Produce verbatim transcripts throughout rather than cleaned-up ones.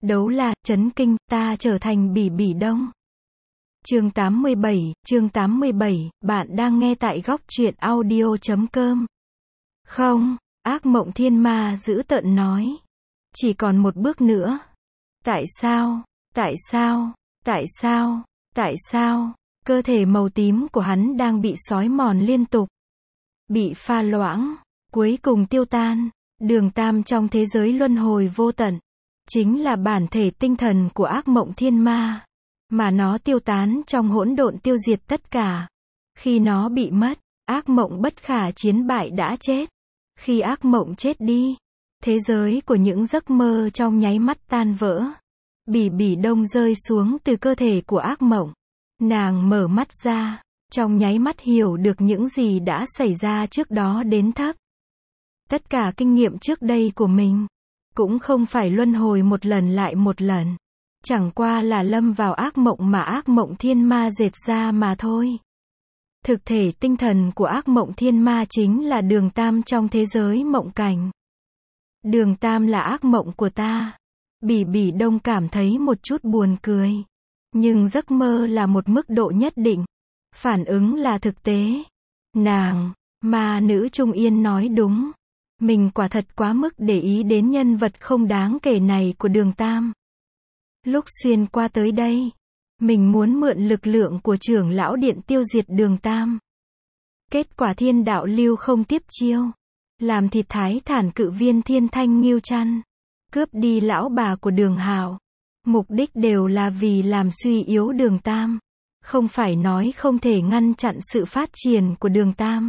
Đấu La, chấn kinh, ta trở thành Bỉ Bỉ Đông. Chương tám mươi bảy, chương tám mươi bảy, bạn đang nghe tại góc truyện audio chấm com. Không, ác mộng thiên ma dữ tợn nói. Chỉ còn một bước nữa. Tại sao, tại sao, tại sao, tại sao, cơ thể màu tím của hắn đang bị xói mòn liên tục. Bị pha loãng, cuối cùng tiêu tan. Đường Tam trong thế giới luân hồi vô tận. Chính là bản thể tinh thần của ác mộng thiên ma. Mà nó tiêu tán trong hỗn độn tiêu diệt tất cả. Khi nó bị mất, ác mộng bất khả chiến bại đã chết. Khi ác mộng chết đi, thế giới của những giấc mơ trong nháy mắt tan vỡ. Bỉ Bỉ Đông rơi xuống từ cơ thể của ác mộng. Nàng mở mắt ra, trong nháy mắt hiểu được những gì đã xảy ra trước đó đến thấp. Tất cả kinh nghiệm trước đây của mình, cũng không phải luân hồi một lần lại một lần. Chẳng qua là lâm vào ác mộng mà ác mộng thiên ma dệt ra mà thôi. Thực thể tinh thần của ác mộng thiên ma chính là Đường Tam trong thế giới mộng cảnh. Đường Tam là ác mộng của ta. Bỉ Bỉ Đông cảm thấy một chút buồn cười. Nhưng giấc mơ là một mức độ nhất định. Phản ứng là thực tế. Nàng, ma nữ Trung Yên nói đúng. Mình quả thật quá mức để ý đến nhân vật không đáng kể này của Đường Tam. Lúc xuyên qua tới đây, mình muốn mượn lực lượng của trưởng lão điện tiêu diệt Đường Tam. Kết quả thiên đạo lưu không tiếp chiêu. Làm thịt thái thản cự viên Thiên Thanh Ngưu Trăn. Cướp đi lão bà của Đường Hạo. Mục đích đều là vì làm suy yếu Đường Tam. Không phải nói không thể ngăn chặn sự phát triển của Đường Tam.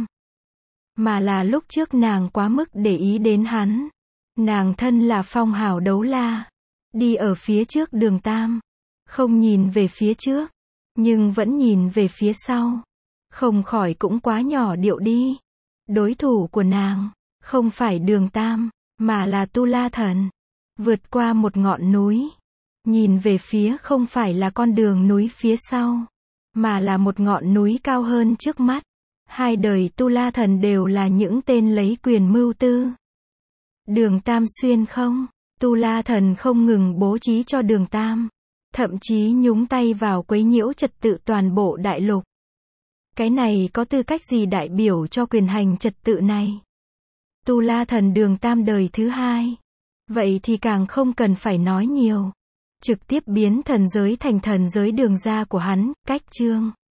Mà là lúc trước nàng quá mức để ý đến hắn. Nàng thân là phong hào đấu la. Đi ở phía trước Đường Tam. Không nhìn về phía trước. Nhưng vẫn nhìn về phía sau. Không khỏi cũng quá nhỏ điệu đi. Đối thủ của nàng, không phải Đường Tam, mà là Tu La Thần. Vượt qua một ngọn núi. Nhìn về phía không phải là con đường núi phía sau. Mà là một ngọn núi cao hơn trước mắt. Hai đời Tu La Thần đều là những tên lấy quyền mưu tư. Đường Tam xuyên không, Tu La Thần không ngừng bố trí cho Đường Tam. Thậm chí nhúng tay vào quấy nhiễu trật tự toàn bộ đại lục. Cái này có tư cách gì đại biểu cho quyền hành trật tự này? Tu La Thần Đường Tam đời thứ hai. Vậy thì càng không cần phải nói nhiều. Trực tiếp biến thần giới thành thần giới Đường gia của hắn, cách chương.